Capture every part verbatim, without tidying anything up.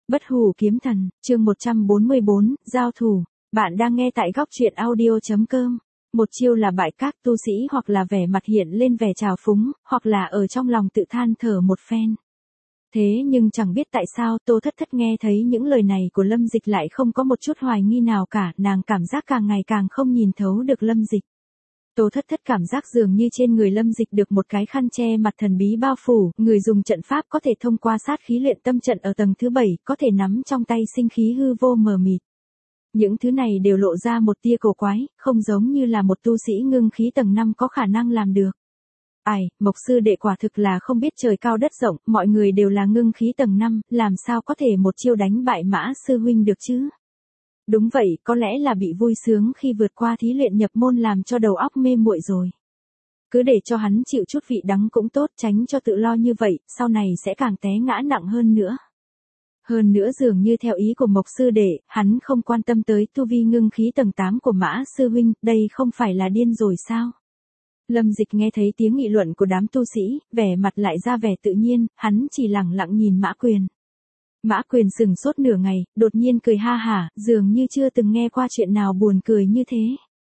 Bất hủ kiếm thần, chương một trăm bốn mươi bốn, giao thủ. Bạn đang nghe tại góc truyện audio.com. Một chiêu là bại các tu sĩ hoặc là vẻ mặt hiện lên vẻ trào phúng, hoặc là ở trong lòng tự than thở một phen. Thế nhưng chẳng biết tại sao Tô Thất Thất nghe thấy những lời này của Lâm Dịch lại không có một chút hoài nghi nào cả, nàng cảm giác càng ngày càng không nhìn thấu được Lâm Dịch. Tô Thất Thất cảm giác dường như trên người Lâm Dịch được một cái khăn che mặt thần bí bao phủ, người dùng trận pháp có thể thông qua sát khí luyện tâm trận ở tầng thứ bảy, có thể nắm trong tay sinh khí hư vô mờ mịt. Những thứ này đều lộ ra một tia cổ quái, không giống như là một tu sĩ ngưng khí tầng năm có khả năng làm được. Ai, Mộc sư đệ quả thực là không biết trời cao đất rộng, mọi người đều là ngưng khí tầng năm, làm sao có thể một chiêu đánh bại Mã sư huynh được chứ? Đúng vậy, có lẽ là bị vui sướng khi vượt qua thí luyện nhập môn làm cho đầu óc mê muội rồi. Cứ để cho hắn chịu chút vị đắng cũng tốt, tránh cho tự lo như vậy, sau này sẽ càng té ngã nặng hơn nữa. Hơn nữa dường như theo ý của Mộc sư đệ, hắn không quan tâm tới tu vi ngưng khí tầng tám của Mã sư huynh, đây không phải là điên rồi sao? Lâm Dịch nghe thấy tiếng nghị luận của đám tu sĩ, vẻ mặt lại ra vẻ tự nhiên, hắn chỉ lẳng lặng nhìn Mã Quyền. Mã Quyền sừng sốt nửa ngày, đột nhiên cười ha hả, dường như chưa từng nghe qua chuyện nào buồn cười như thế.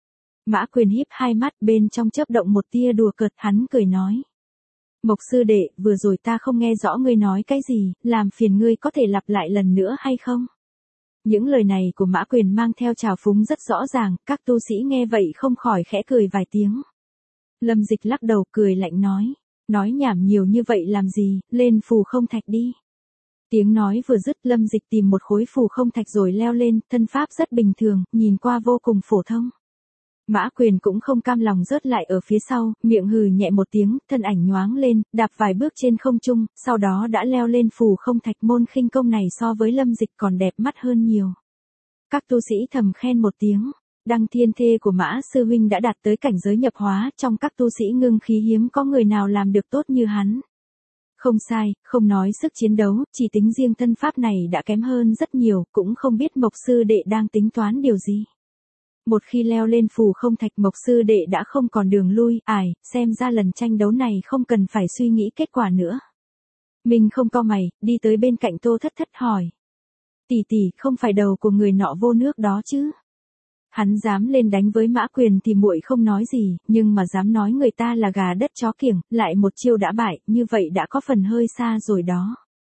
Mã Quyền híp hai mắt, bên trong chớp động một tia đùa cợt, hắn cười nói. Mộc sư đệ, vừa rồi ta không nghe rõ ngươi nói cái gì, làm phiền ngươi có thể lặp lại lần nữa hay không? Những lời này của Mã Quyền mang theo trào phúng rất rõ ràng, các tu sĩ nghe vậy không khỏi khẽ cười vài tiếng. Lâm Dịch lắc đầu cười lạnh nói, nói nhảm nhiều như vậy làm gì, lên phù không thạch đi. Tiếng nói vừa dứt, Lâm Dịch tìm một khối phù không thạch rồi leo lên, thân pháp rất bình thường, nhìn qua vô cùng phổ thông. Mã Quyền cũng không cam lòng rớt lại ở phía sau, miệng hừ nhẹ một tiếng, thân ảnh nhoáng lên, đạp vài bước trên không trung, sau đó đã leo lên phù không thạch. Môn khinh công này so với Lâm Dịch còn đẹp mắt hơn nhiều. Các tu sĩ thầm khen một tiếng. Đăng thiên thê của Mã sư huynh đã đạt tới cảnh giới nhập hóa, trong các tu sĩ ngưng khí hiếm có người nào làm được tốt như hắn. Không sai, không nói sức chiến đấu, chỉ tính riêng thân pháp này đã kém hơn rất nhiều, cũng không biết Mộc sư đệ đang tính toán điều gì. Một khi leo lên phù không thạch, Mộc sư đệ đã không còn đường lui, ải, xem ra lần tranh đấu này không cần phải suy nghĩ kết quả nữa. Mình không cau mày, đi tới bên cạnh Tô Thất Thất hỏi. Tỷ tỷ, không phải đầu của người nọ vô nước đó chứ? Hắn dám lên đánh với Mã Quyền thì muội không nói gì, nhưng mà dám nói người ta là gà đất chó kiểng, lại một chiêu đã bại, như vậy đã có phần hơi xa rồi đó.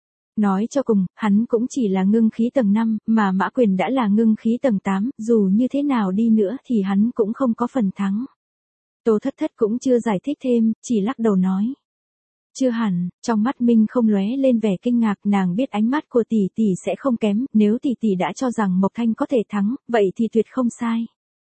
Nói cho cùng, hắn cũng chỉ là ngưng khí tầng năm, mà Mã Quyền đã là ngưng khí tầng tám, dù như thế nào đi nữa thì hắn cũng không có phần thắng. Tô Thất Thất cũng chưa giải thích thêm, chỉ lắc đầu nói. Chưa hẳn, trong mắt Minh không lóe lên vẻ kinh ngạc, nàng biết ánh mắt của tỷ tỷ sẽ không kém, nếu tỷ tỷ đã cho rằng Mộc Thanh có thể thắng, vậy thì tuyệt không sai.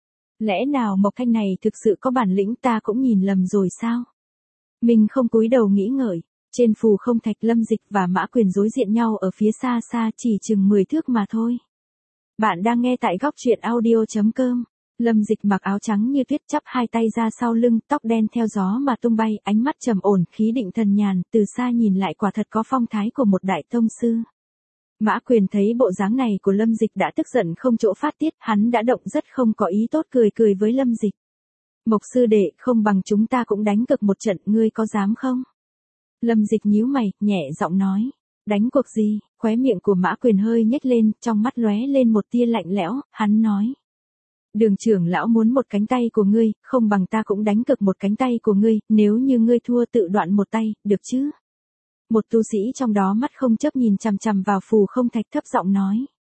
Lẽ nào Mộc Thanh này thực sự có bản lĩnh, ta cũng nhìn lầm rồi sao? Minh không cúi đầu nghĩ ngợi, trên phù không thạch, Lâm Dịch và Mã Quyền đối diện nhau ở phía xa xa, chỉ chừng mười thước mà thôi. Bạn đang nghe tại góc truyện audio.com. Lâm Dịch mặc áo trắng như tuyết, chắp hai tay ra sau lưng, tóc đen theo gió mà tung bay, ánh mắt trầm ổn, khí định thần nhàn, từ xa nhìn lại quả thật có phong thái của một đại tông sư. Mã Quyền thấy bộ dáng này của Lâm Dịch đã tức giận không chỗ phát tiết, hắn đã động rất không có ý tốt, cười cười với Lâm Dịch. Mộc sư đệ, không bằng chúng ta cũng đánh cược một trận, ngươi có dám không? Lâm Dịch nhíu mày, nhẹ giọng nói. Đánh cuộc gì? Khóe miệng của Mã Quyền hơi nhếch lên, trong mắt lóe lên một tia lạnh lẽo, hắn nói. Đường trưởng lão muốn một cánh tay của ngươi, không bằng ta cũng đánh cược một cánh tay của ngươi, nếu như ngươi thua tự đoạn một tay, được chứ? Một tu sĩ trong đó mắt không chớp nhìn chằm chằm vào phù không thạch, thấp giọng nói.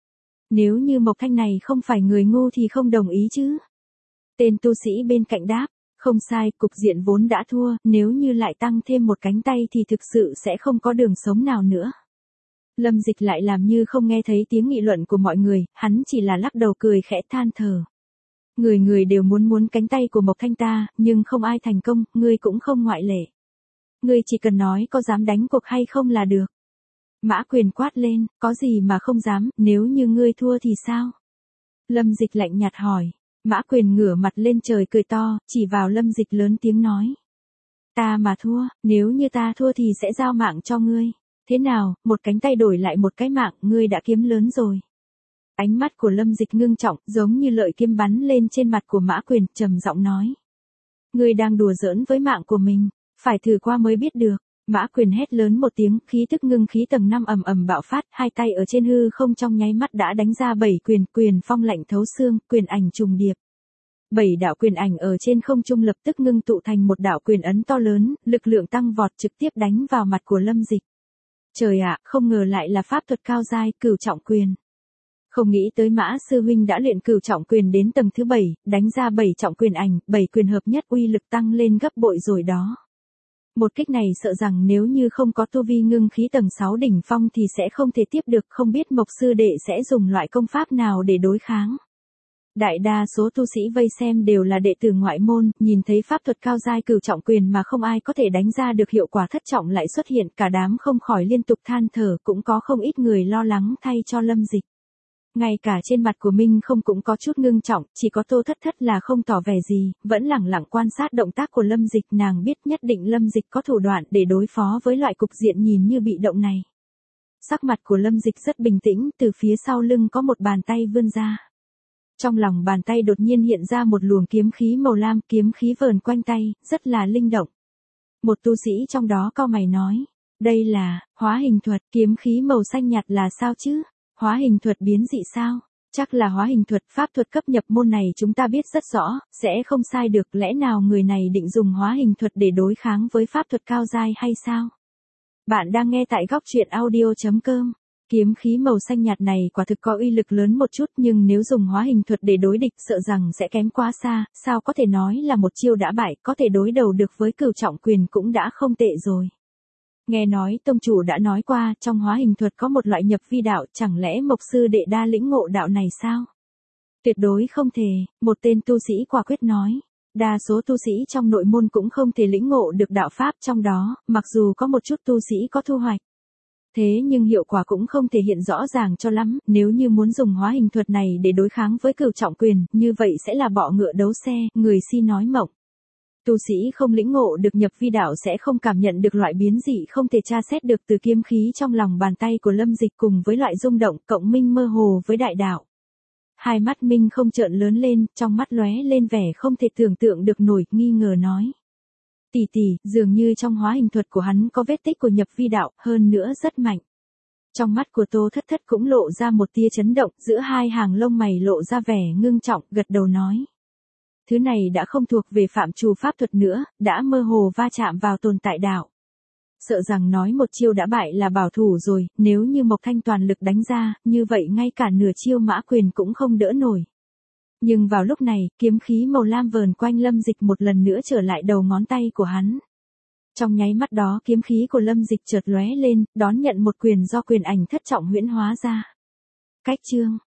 Nếu như Mộc Thanh này không phải người ngu thì không đồng ý chứ? Tên tu sĩ bên cạnh đáp, không sai, cục diện vốn đã thua, nếu như lại tăng thêm một cánh tay thì thực sự sẽ không có đường sống nào nữa. Lâm Dịch lại làm như không nghe thấy tiếng nghị luận của mọi người, hắn chỉ là lắc đầu cười khẽ than thở. Người người đều muốn muốn cánh tay của Mộc Thanh ta, nhưng không ai thành công, ngươi cũng không ngoại lệ. Ngươi chỉ cần nói có dám đánh cuộc hay không là được. Mã Quyền quát lên, có gì mà không dám, nếu như ngươi thua thì sao? Lâm Dịch lạnh nhạt hỏi. Mã Quyền ngửa mặt lên trời cười to, chỉ vào Lâm Dịch lớn tiếng nói. Ta mà thua, nếu như ta thua thì sẽ giao mạng cho ngươi. Thế nào, một cánh tay đổi lại một cái mạng, ngươi đã kiếm lớn rồi. Ánh mắt của Lâm Dịch ngưng trọng, giống như lợi kiếm bắn lên trên mặt của Mã Quyền, trầm giọng nói. Ngươi đang đùa giỡn với mạng của mình, phải thử qua mới biết được. Mã Quyền hét lớn một tiếng, khí tức ngưng khí tầng năm ầm ầm bạo phát, hai tay ở trên hư không trong nháy mắt đã đánh ra bảy quyền, quyền phong lạnh thấu xương, quyền ảnh trùng điệp. Bảy đạo quyền ảnh ở trên không trung lập tức ngưng tụ thành một đạo quyền ấn to lớn, lực lượng tăng vọt trực tiếp đánh vào mặt của Lâm Dịch. Trời ạ, không ngờ lại là pháp thuật cao giai, cửu trọng quyền. Không nghĩ tới Mã sư huynh đã luyện cửu trọng quyền đến tầng thứ bảy, đánh ra bảy trọng quyền ảnh, bảy quyền hợp nhất uy lực tăng lên gấp bội rồi đó. Một kích này sợ rằng nếu như không có tu vi ngưng khí tầng sáu đỉnh phong thì sẽ không thể tiếp được, không biết Mộc sư đệ sẽ dùng loại công pháp nào để đối kháng. Đại đa số tu sĩ vây xem đều là đệ tử ngoại môn, nhìn thấy pháp thuật cao giai cửu trọng quyền mà không ai có thể đánh ra được hiệu quả thất trọng lại xuất hiện, cả đám không khỏi liên tục than thở, cũng có không ít người lo lắng thay cho Lâm Dịch. Ngay cả trên mặt của Minh không cũng có chút ngưng trọng, chỉ có Tô Thất Thất là không tỏ vẻ gì, vẫn lẳng lặng quan sát động tác của Lâm Dịch, nàng biết nhất định Lâm Dịch có thủ đoạn để đối phó với loại cục diện nhìn như bị động này. Sắc mặt của Lâm Dịch rất bình tĩnh, từ phía sau lưng có một bàn tay vươn ra. Trong lòng bàn tay đột nhiên hiện ra một luồng kiếm khí màu lam, kiếm khí vờn quanh tay, rất là linh động. Một tu sĩ trong đó cau mày nói, đây là hóa hình thuật, kiếm khí màu xanh nhạt là sao chứ? Hóa hình thuật biến dị sao? Chắc là hóa hình thuật, pháp thuật cấp nhập môn này chúng ta biết rất rõ, sẽ không sai được, lẽ nào người này định dùng hóa hình thuật để đối kháng với pháp thuật cao giai hay sao? Bạn đang nghe tại góc truyện audio chấm com. Kiếm khí màu xanh nhạt này quả thực có uy lực lớn một chút, nhưng nếu dùng hóa hình thuật để đối địch sợ rằng sẽ kém quá xa, sao có thể nói là một chiêu đã bại, có thể đối đầu được với cửu trọng quyền cũng đã không tệ rồi. Nghe nói tông chủ đã nói qua, trong hóa hình thuật có một loại nhập vi đạo, chẳng lẽ Mộc sư đệ đa lĩnh ngộ đạo này sao? Tuyệt đối không thể, một tên tu sĩ quả quyết nói. Đa số tu sĩ trong nội môn cũng không thể lĩnh ngộ được đạo pháp trong đó, mặc dù có một chút tu sĩ có thu hoạch. Thế nhưng hiệu quả cũng không thể hiện rõ ràng cho lắm, nếu như muốn dùng hóa hình thuật này để đối kháng với cửu trọng quyền, như vậy sẽ là bọ ngựa đấu xe, người si nói mộng. Tu sĩ không lĩnh ngộ được nhập vi đạo sẽ không cảm nhận được loại biến dị không thể tra xét được từ kiếm khí trong lòng bàn tay của Lâm Dịch cùng với loại rung động cộng minh mơ hồ với đại đạo. Hai mắt Minh không trợn lớn lên, trong mắt lóe lên vẻ không thể tưởng tượng được nổi, nghi ngờ nói. Tỷ tỷ, dường như trong hóa hình thuật của hắn có vết tích của nhập vi đạo, hơn nữa rất mạnh. Trong mắt của Tô Thất Thất cũng lộ ra một tia chấn động, giữa hai hàng lông mày lộ ra vẻ ngưng trọng, gật đầu nói. Thứ này đã không thuộc về phạm trù pháp thuật nữa, đã mơ hồ va chạm vào tồn tại đạo. Sợ rằng nói một chiêu đã bại là bảo thủ rồi, nếu như Mộc Thanh toàn lực đánh ra, như vậy ngay cả nửa chiêu Mã Quyền cũng không đỡ nổi. Nhưng vào lúc này, kiếm khí màu lam vờn quanh Lâm Dịch một lần nữa trở lại đầu ngón tay của hắn. Trong nháy mắt đó kiếm khí của Lâm Dịch chợt lóe lên, đón nhận một quyền do quyền ảnh thất trọng huyễn hóa ra. Cách chương